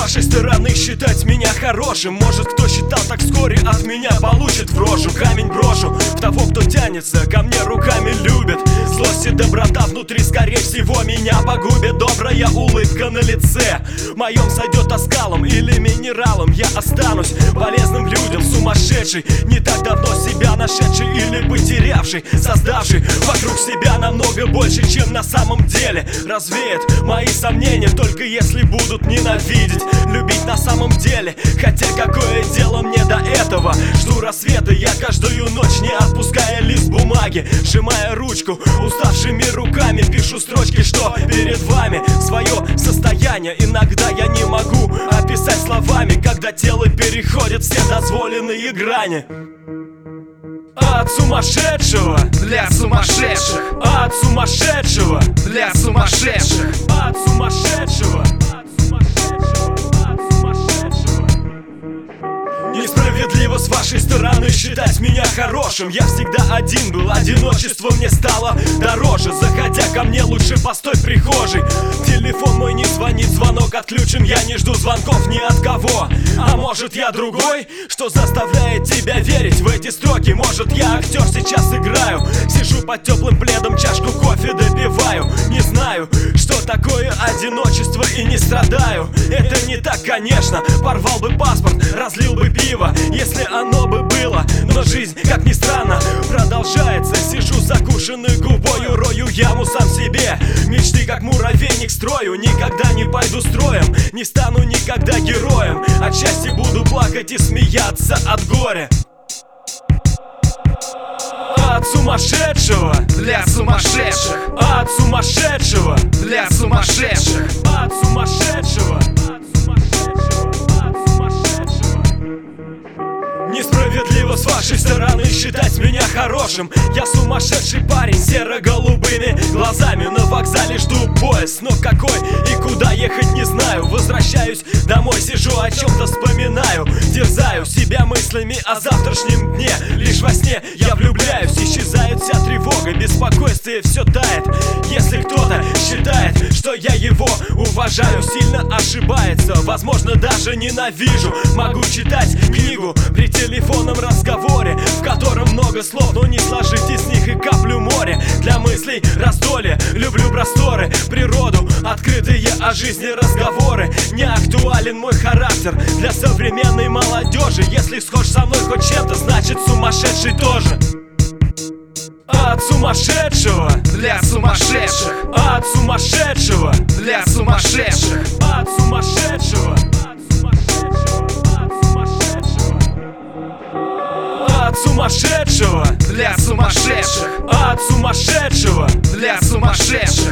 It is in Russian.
вашей стороны считать меня хорошим. Может, кто считал так, вскоре от меня получит в рожу. Камень брошу в того, кто тянется ко мне руками, любит. Злость и доброта внутри, скорее всего, меня погубит. Добрая улыбка на лице моем сойдет оскалом или минералом. Я останусь полезным людям. Сумасшедший, не так давно себя нашедший или потерявший, создавший вокруг себя намного больше, чем на самом деле. Развеет мои сомнения, только если будут ненавидеть. Любить на самом деле, хотя какое дело мне до этого. Жду рассвета я каждую ночь, не отпуская лист бумаги. Сжимая ручку уставшими руками, пишу строчки, что перед вами. Свое состояние иногда я не могу описать словами, когда тело переходит все дозволенные грани. От сумасшедшего для сумасшедших, от сумасшедшего для сумасшедших, от сумасшедшего. Несправедливо с вашей стороны считать меня хорошим. Я всегда один был, одиночество мне стало дороже. Заходя ко мне, лучше постой в прихожей. Телефон мой не звонит, звонок отключен. Я не жду звонков ни от кого. А может, я другой? Что заставляет тебя верить в эти строки? Может, я актер сейчас играю? Сижу под теплым пледом, чашку кофе допиваю. Не знаю, что такое одиночество, и не страдаю. Это не так, конечно. Порвал бы паспорт, разлил бы пиво, если оно бы было. Но жизнь, как ни странно, продолжается. Сижу закушенной губою, рою яму сам себе. Мечты, как муравейник, строю. Никогда не пойду строем, не стану никогда героем. От счастья буду плакать и смеяться от горя. От сумасшедшего для сумасшедших, от сумасшедшего для сумасшедших, от сумасшедшего. Несправедливо с вашей стороны считать меня хорошим. Я сумасшедший парень с серо-голубыми глазами. На вокзале жду поезд, но какой и куда ехать не знаю. Возвращаюсь домой, сижу, о чем-то вспоминаю. Терзаю себя мыслями о завтрашнем дне. Лишь во сне я влюбляюсь, исчезает вся тревога, беспокойствие все тает. Если кто-то считает, что я его уважаю, сильно ошибается. Возможно, даже ненавижу. Могу читать книгу при телефонном разговоре, в котором много слов, но не сложить из них и каплю моря. Для мыслей раздолье, люблю просторы, природу, открытые о жизни разговоры. Не актуален мой характер для современной молодежи. Если схож со мной хоть чем-то, значит сумасшедший тоже. От сумасшедшего для сумасшедших, от сумасшедшего для сумасшедших, от сумасшедшего. От сумасшедшего для сумасшедших, от сумасшедшего для сумасшедших.